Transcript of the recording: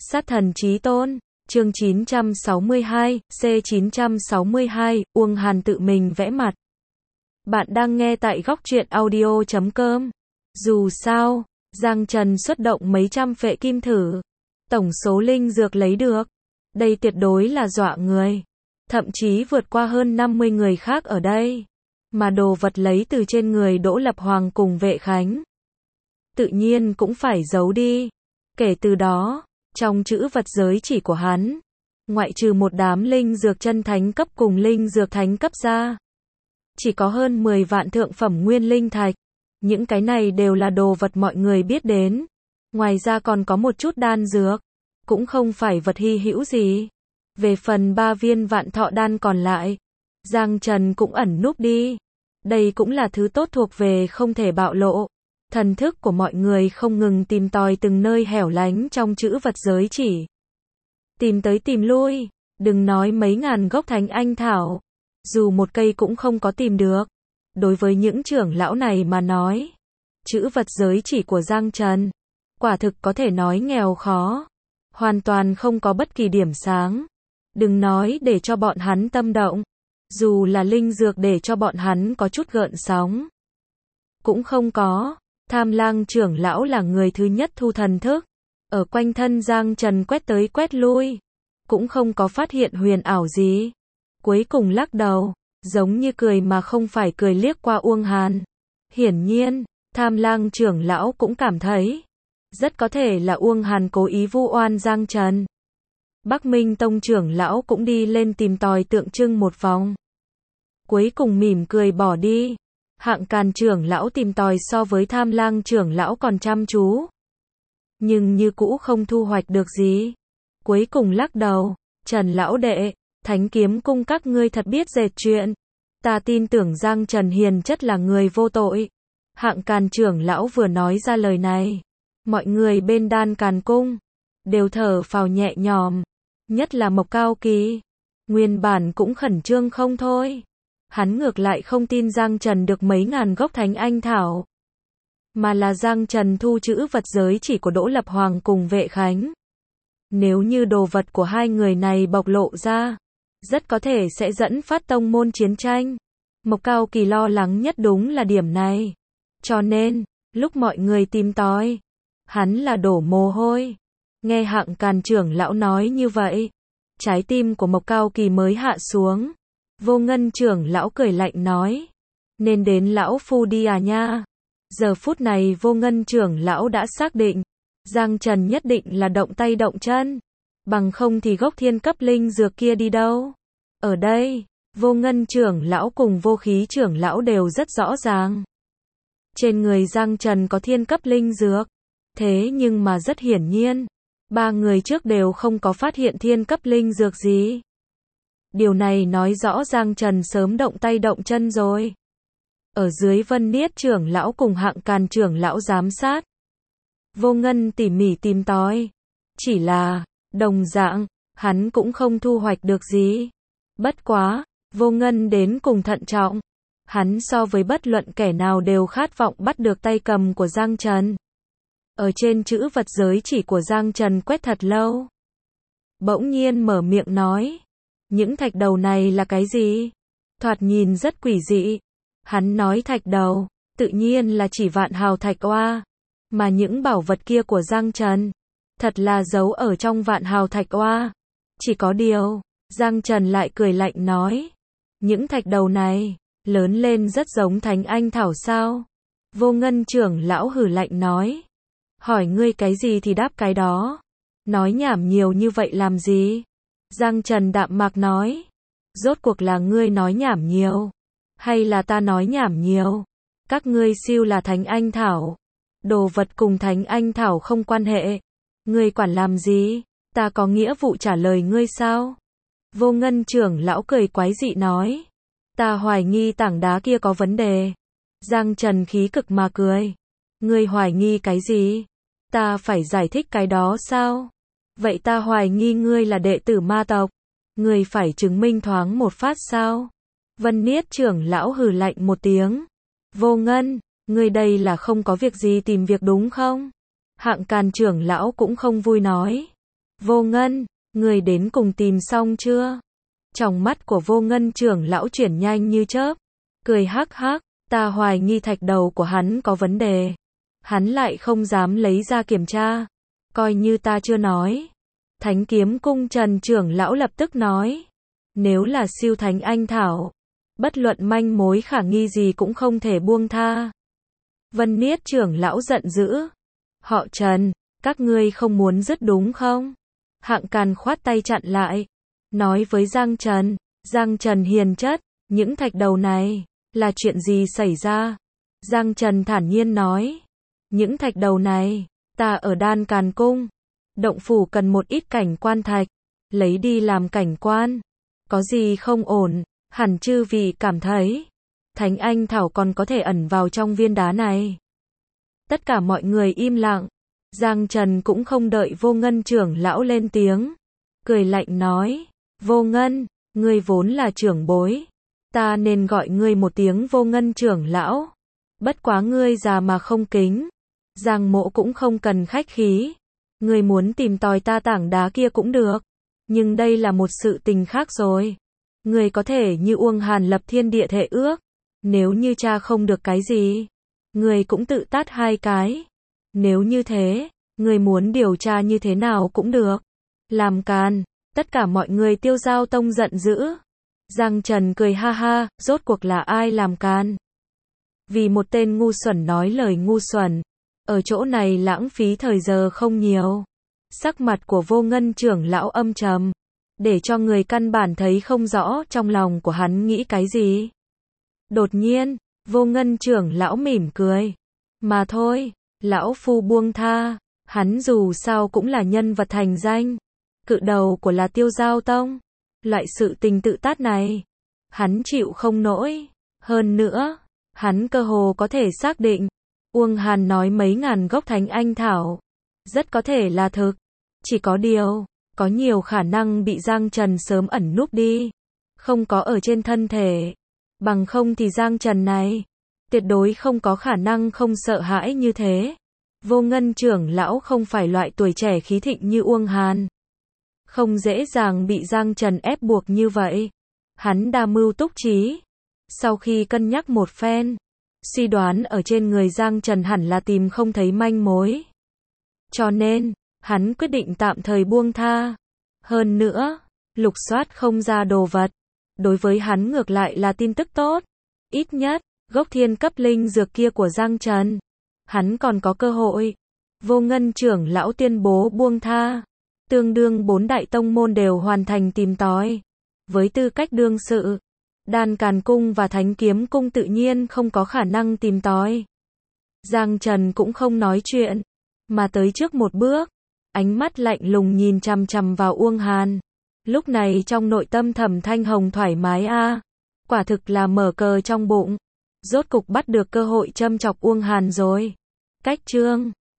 Sát thần chí tôn, chương 962, C962, Uông Hàn tự mình vẽ mặt. Bạn đang nghe tại góc truyện audio.com. Dù sao, Giang Trần xuất động mấy trăm phệ kim thử. Tổng số linh dược lấy được. Đây tuyệt đối là dọa người. Thậm chí vượt qua hơn 50 người khác ở đây. Mà đồ vật lấy từ trên người Đỗ Lập Hoàng cùng Vệ Khánh. Tự nhiên cũng phải giấu đi. Kể từ đó, trong chữ vật giới chỉ của hắn, ngoại trừ một đám linh dược chân thánh cấp cùng linh dược thánh cấp ra, chỉ có hơn 10 vạn thượng phẩm nguyên linh thạch. Những cái này đều là đồ vật mọi người biết đến. Ngoài ra còn có một chút đan dược, cũng không phải vật hy hữu gì. Về phần 3 viên vạn thọ đan còn lại, Giang Trần cũng ẩn núp đi. Đây cũng là thứ tốt thuộc về không thể bạo lộ. Thần thức của mọi người không ngừng tìm tòi từng nơi hẻo lánh trong chữ vật giới chỉ. Tìm tới tìm lui, đừng nói mấy ngàn gốc thánh anh thảo, dù một cây cũng không có tìm được. Đối với những trưởng lão này mà nói, chữ vật giới chỉ của Giang Trần, quả thực có thể nói nghèo khó, hoàn toàn không có bất kỳ điểm sáng. Đừng nói để cho bọn hắn tâm động, dù là linh dược để cho bọn hắn có chút gợn sóng, cũng không có. Tham Lang trưởng lão là người thứ nhất thu thần thức, ở quanh thân Giang Trần quét tới quét lui, cũng không có phát hiện huyền ảo gì. Cuối cùng lắc đầu, giống như cười mà không phải cười liếc qua Uông Hàn. Hiển nhiên, Tham Lang trưởng lão cũng cảm thấy, rất có thể là Uông Hàn cố ý vu oan Giang Trần. Bắc Minh Tông trưởng lão cũng đi lên tìm tòi tượng trưng một vòng. Cuối cùng mỉm cười bỏ đi. Hạng Càn trưởng lão tìm tòi so với Tham Lang trưởng lão còn chăm chú, nhưng như cũ không thu hoạch được gì. Cuối cùng lắc đầu, Trần lão đệ, Thánh Kiếm Cung các ngươi thật biết dệt chuyện. Ta tin tưởng Giang Trần hiền chất là người vô tội. Hạng Càn trưởng lão vừa nói ra lời này, mọi người bên Đan Càn Cung đều thở phào nhẹ nhõm, nhất là Mộc Cao Kỳ, nguyên bản cũng khẩn trương không thôi. Hắn ngược lại không tin Giang Trần được mấy ngàn gốc thánh anh thảo, mà là Giang Trần thu chữ vật giới chỉ của Đỗ Lập Hoàng cùng Vệ Khánh. Nếu như đồ vật của hai người này bộc lộ ra, rất có thể sẽ dẫn phát tông môn chiến tranh. Mộc Cao Kỳ lo lắng nhất đúng là điểm này. Cho nên, lúc mọi người tìm tòi, hắn là đổ mồ hôi. Nghe Hạng Càn trưởng lão nói như vậy, trái tim của Mộc Cao Kỳ mới hạ xuống. Vô Ngân trưởng lão cười lạnh nói, nên đến lão phu đi à nha. Giờ phút này Vô Ngân trưởng lão đã xác định, Giang Trần nhất định là động tay động chân, bằng không thì gốc thiên cấp linh dược kia đi đâu. Ở đây, Vô Ngân trưởng lão cùng Vô Khí trưởng lão đều rất rõ ràng. Trên người Giang Trần có thiên cấp linh dược, thế nhưng mà rất hiển nhiên, ba người trước đều không có phát hiện thiên cấp linh dược gì. Điều này nói rõ Giang Trần sớm động tay động chân rồi. Ở dưới Vân Niết trưởng lão cùng Hạng Càn trưởng lão giám sát, Vô Ngân tỉ mỉ tìm tòi. Chỉ là, đồng dạng, hắn cũng không thu hoạch được gì. Bất quá, Vô Ngân đến cùng thận trọng. Hắn so với bất luận kẻ nào đều khát vọng bắt được tay cầm của Giang Trần. Ở trên chữ vật giới chỉ của Giang Trần quét thật lâu, bỗng nhiên mở miệng nói, những thạch đầu này là cái gì? Thoạt nhìn rất quỷ dị. Hắn nói thạch đầu, tự nhiên là chỉ vạn hào thạch oa. Mà những bảo vật kia của Giang Trần, thật là giấu ở trong vạn hào thạch oa. Chỉ có điều, Giang Trần lại cười lạnh nói, những thạch đầu này, lớn lên rất giống thánh anh thảo sao? Vô Ngân trưởng lão hử lạnh nói, hỏi ngươi cái gì thì đáp cái đó. Nói nhảm nhiều như vậy làm gì? Giang Trần đạm mạc nói, rốt cuộc là ngươi nói nhảm nhiều, hay là ta nói nhảm nhiều? Các ngươi siêu là thánh anh thảo, đồ vật cùng thánh anh thảo không quan hệ, ngươi quản làm gì? Ta có nghĩa vụ trả lời ngươi sao? Vô Ngân trưởng lão cười quái dị nói, ta hoài nghi tảng đá kia có vấn đề. Giang Trần khí cực mà cười, ngươi hoài nghi cái gì? Ta phải giải thích cái đó sao? Vậy ta hoài nghi ngươi là đệ tử ma tộc, ngươi phải chứng minh thoáng một phát sao? Vân Niết trưởng lão hừ lạnh một tiếng, Vô Ngân, ngươi đây là không có việc gì tìm việc đúng không? Hạng Càn trưởng lão cũng không vui nói, Vô Ngân, người đến cùng tìm xong chưa? Trong mắt của Vô Ngân trưởng lão chuyển nhanh như chớp, cười hắc hắc, ta hoài nghi thạch đầu của hắn có vấn đề. Hắn lại không dám lấy ra kiểm tra, coi như ta chưa nói. Thánh Kiếm Cung Trần trưởng lão lập tức nói, nếu là siêu thánh anh thảo, bất luận manh mối khả nghi gì cũng không thể buông tha. Vân Niết trưởng lão giận dữ, họ Trần, các ngươi không muốn dứt đúng không? Hạng Càn khoát tay chặn lại, nói với Giang Trần, Giang Trần hiền chất, những thạch đầu này, là chuyện gì xảy ra? Giang Trần thản nhiên nói, những thạch đầu này, ta ở Đan Càn Cung, động phủ cần một ít cảnh quan thạch, lấy đi làm cảnh quan, có gì không ổn, hẳn chư vị cảm thấy, Thánh Anh Thảo còn có thể ẩn vào trong viên đá này. Tất cả mọi người im lặng, Giang Trần cũng không đợi Vô Ngân trưởng lão lên tiếng, cười lạnh nói, Vô Ngân, ngươi vốn là trưởng bối, ta nên gọi ngươi một tiếng Vô Ngân trưởng lão, bất quá ngươi già mà không kính, Giang Mỗ cũng không cần khách khí, ngươi muốn tìm tòi ta tảng đá kia cũng được, nhưng đây là một sự tình khác rồi. Ngươi có thể như Uông Hàn lập thiên địa thệ ước, nếu như cha không được cái gì, ngươi cũng tự tát 2 cái. Nếu như thế, ngươi muốn điều tra như thế nào cũng được. Làm càn, tất cả mọi người Tiêu Giao Tông giận dữ. Giang Trần cười ha ha, rốt cuộc là ai làm càn? Vì một tên ngu xuẩn nói lời ngu xuẩn, ở chỗ này lãng phí thời giờ không nhiều. Sắc mặt của Vô Ngân trưởng lão âm trầm, để cho người căn bản thấy không rõ trong lòng của hắn nghĩ cái gì. Đột nhiên, Vô Ngân trưởng lão mỉm cười. Mà thôi, lão phu buông tha, hắn dù sao cũng là nhân vật thành danh. Cự đầu của là Tiêu Giao Tông. Loại sự tình tự tát này, hắn chịu không nổi. Hơn nữa, hắn cơ hồ có thể xác định, Uông Hàn nói mấy ngàn gốc Thánh Anh Thảo, rất có thể là thực. Chỉ có điều, có nhiều khả năng bị Giang Trần sớm ẩn núp đi, không có ở trên thân thể. Bằng không thì Giang Trần này, tuyệt đối không có khả năng không sợ hãi như thế. Vô Ngân trưởng lão không phải loại tuổi trẻ khí thịnh như Uông Hàn, không dễ dàng bị Giang Trần ép buộc như vậy. Hắn đa mưu túc trí, sau khi cân nhắc một phen, suy đoán ở trên người Giang Trần hẳn là tìm không thấy manh mối. Cho nên, hắn quyết định tạm thời buông tha. Hơn nữa, lục soát không ra đồ vật, đối với hắn ngược lại là tin tức tốt. Ít nhất, gốc thiên cấp linh dược kia của Giang Trần, hắn còn có cơ hội. Vô Ngân trưởng lão tuyên bố buông tha, tương đương 4 đại tông môn đều hoàn thành tìm tòi. Với tư cách đương sự, Đan Càn Cung và Thánh Kiếm Cung tự nhiên không có khả năng tìm tòi. Giang Trần cũng không nói chuyện, mà tới trước một bước, ánh mắt lạnh lùng nhìn chằm chằm vào Uông Hàn. Lúc này trong nội tâm Thẩm Thanh Hồng thoải mái a, quả thực là mở cờ trong bụng, rốt cục bắt được cơ hội châm chọc Uông Hàn rồi. Cách chương